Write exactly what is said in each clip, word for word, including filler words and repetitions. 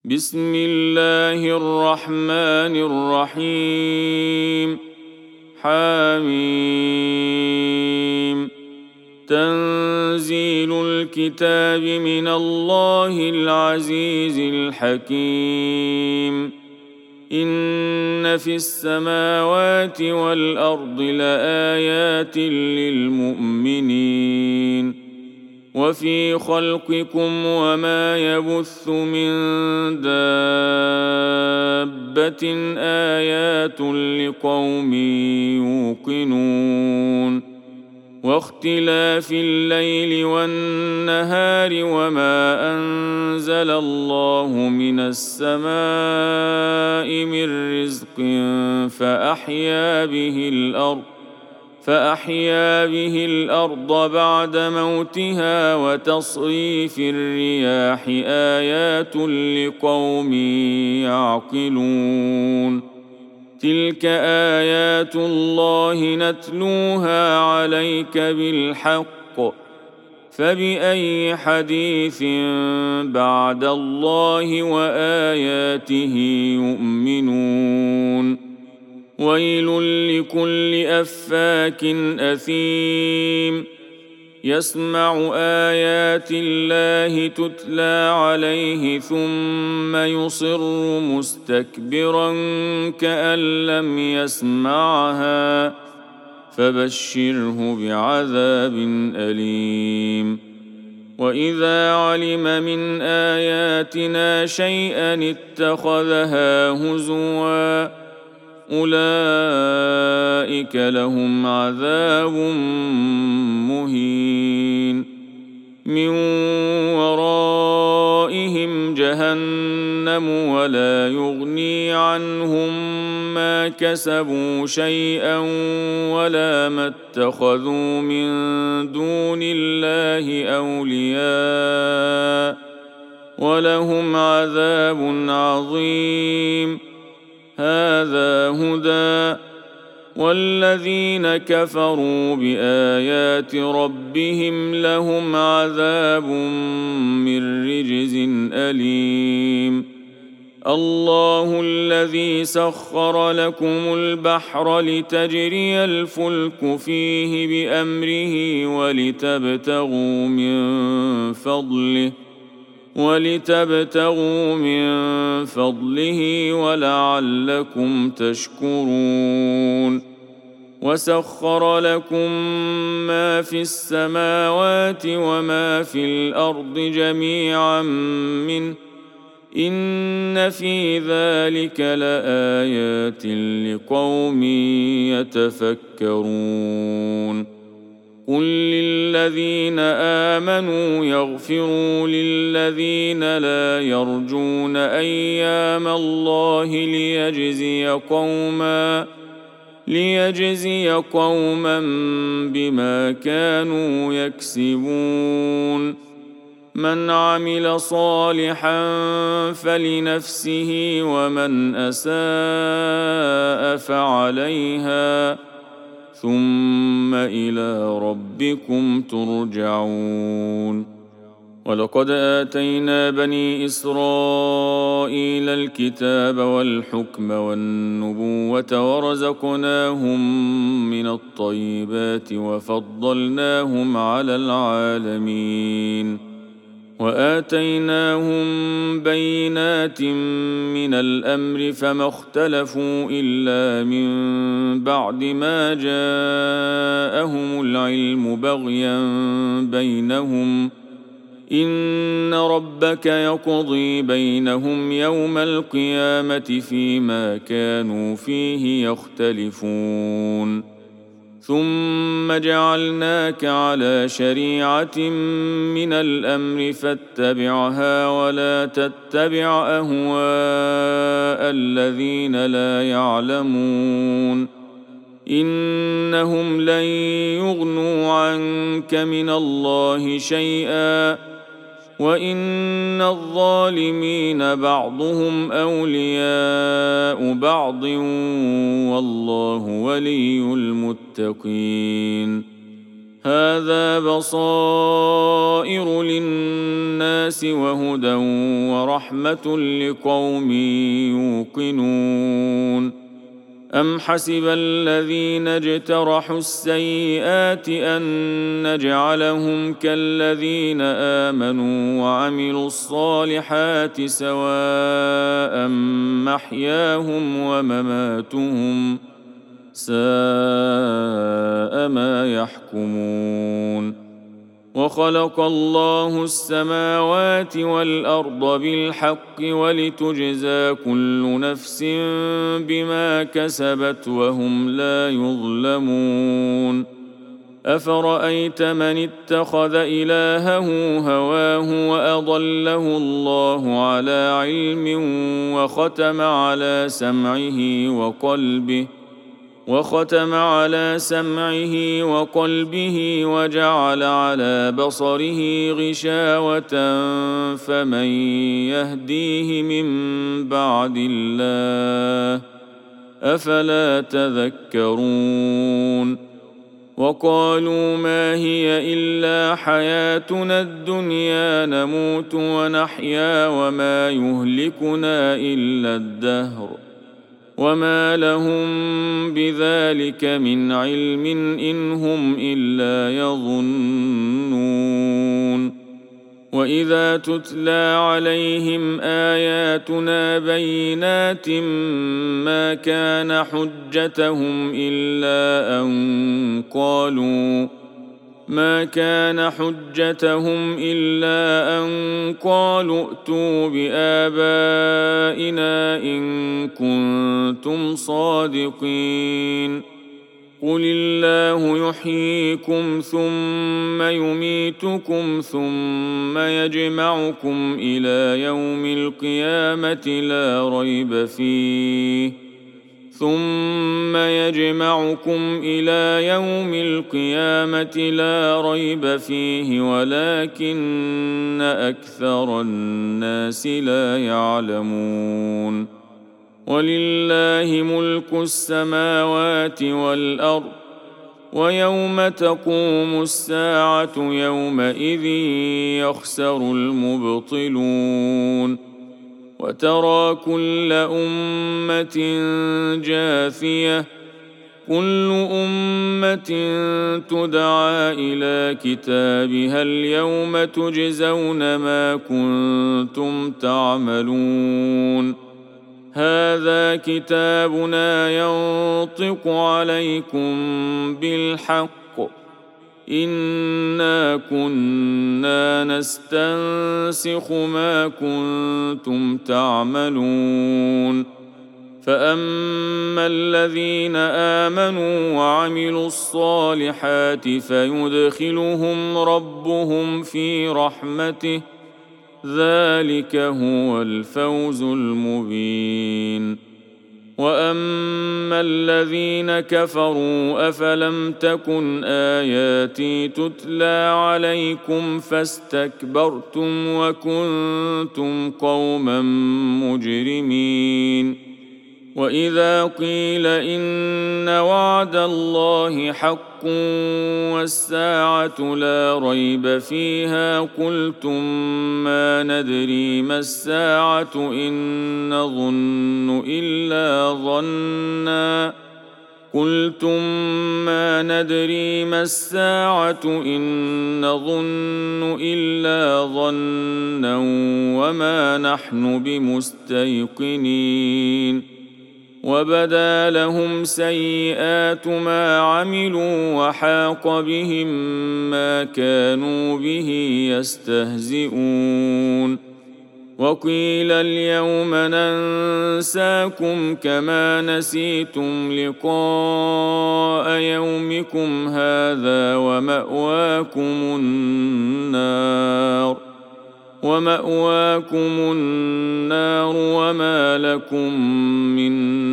بسم الله الرحمن الرحيم. حميم. تنزيل الكتاب من الله العزيز الحكيم. إن في السماوات والأرض لآيات للمؤمنين وفي خلقكم وما يبث من دابة آيات لقوم يوقنون واختلاف الليل والنهار وما أنزل الله من السماء من رزق فأحيا به الأرض فأحيا به الأرض بعد موتها وتصريف الرياح آيات لقوم يعقلون. تلك آيات الله نتلوها عليك بالحق فبأي حديث بعد الله وآياته يؤمنون. ويل لكل أفاك أثيم يسمع آيات الله تتلى عليه ثم يصر مستكبرا كأن لم يسمعها فبشره بعذاب أليم. وإذا علم من آياتنا شيئا اتخذها هزوا أولئك لهم عذاب مهين من ورائهم جهنم ولا يغني عنهم ما كسبوا شيئا ولا ما اتخذوا من دون الله أولياء ولهم عذاب عظيم. هذا هدى والذين كفروا بآيات ربهم لهم عذاب من رجز أليم. الله الذي سخر لكم البحر لتجري الفلك فيه بأمره ولتبتغوا من فضله ولتبتغوا من فضله ولعلكم تشكرون. وسخر لكم ما في السماوات وما في الأرض جميعا منه إن في ذلك لآيات لقوم يتفكرون. قل للذين آمنوا يغفروا للذين لا يرجون أيام الله ليجزي قوما ليجزي قوما بما كانوا يكسبون. من عمل صالحا فلنفسه ومن أساء فعليها ثم إلى ربكم ترجعون. ولقد آتينا بني إسرائيل الكتاب والحكم والنبوة ورزقناهم من الطيبات وفضلناهم على العالمين وآتيناهم بينات من الأمر فما اختلفوا إلا من بعد ما جاءهم العلم بغيا بينهم إن ربك يقضي بينهم يوم القيامة فيما كانوا فيه يختلفون. ثم جعلناك على شريعة من الأمر فاتبعها ولا تتبع أهواء الذين لا يعلمون إنهم لن يغنوا عنك من الله شيئا وإن الظالمين بعضهم أولياء بعض والله ولي المتقين. هذا بصائر للناس وهدى ورحمة لقوم يوقنون أم حسب الذين اجترحوا السيئات أن نجعلهم كالذين آمنوا وعملوا الصالحات سواء محياهم ومماتهم ساء ما يحكمون وخلق الله السماوات والأرض بالحق ولتجزى كل نفس بما كسبت وهم لا يظلمون أفرأيت من اتخذ إلهه هواه وأضله الله على علم وختم على سمعه وقلبه وختم على سمعه وقلبه وجعل على بصره غشاوة فمن يهديه من بعد الله أفلا تذكرون وقالوا ما هي إلا حياتنا الدنيا نموت ونحيا وما يهلكنا إلا الدهر وما لهم بذلك من علم إن هم إلا يظنون وإذا تتلى عليهم آياتنا بينات ما كان حجتهم إلا أن قالوا ما كان حجتهم إلا أن قالوا ائتوا بآبائنا إن كنتم صادقين قل الله يحييكم ثم يميتكم ثم يجمعكم إلى يوم القيامة لا ريب فيه ثم يجمعكم إلى يوم القيامة لا ريب فيه ولكن أكثر الناس لا يعلمون ولله ملك السماوات والأرض ويوم تقوم الساعة يومئذ يخسر المبطلون وترى كل أمة جاثية كل أمة تدعى إلى كتابها اليوم تجزون ما كنتم تعملون هذا كتابنا ينطق عليكم بالحق إنا كنا نستنسخ ما كنتم تعملون فأما الذين آمنوا وعملوا الصالحات فيدخلهم ربهم في رحمته ذلك هو الفوز المبين وأما الذين كفروا أفلم تكن آياتي تتلى عليكم فاستكبرتم وكنتم قوما مجرمين وإذا قيل إن وعد الله حق والساعة لا ريب فيها قلتم ما ندري ما الساعة إن نظن إلا ظنا قلتم ما ندري ما الساعة إن نظن إلا ظنا وما نحن بمستيقنين وبدا لهم سيئات ما عملوا وحاق بهم ما كانوا به يستهزئون وقيل اليوم ننساكم كما نسيتم لقاء يومكم هذا ومأواكم النار ومأواكم النار وما لكم من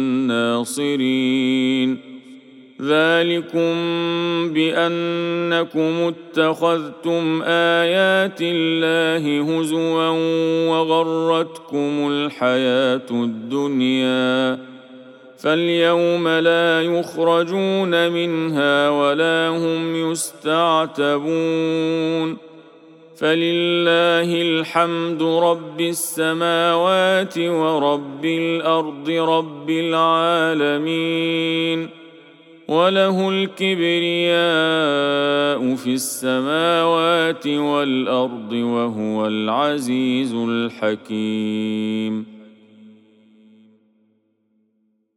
ناصرين ذلكم بأنكم اتخذتم آيات الله هزوا وغرتكم الحياة الدنيا فاليوم لا يخرجون منها ولا هم يستعتبون فلله الحمد رب السماوات ورب الأرض رب العالمين وله الكبرياء في السماوات والأرض وهو العزيز الحكيم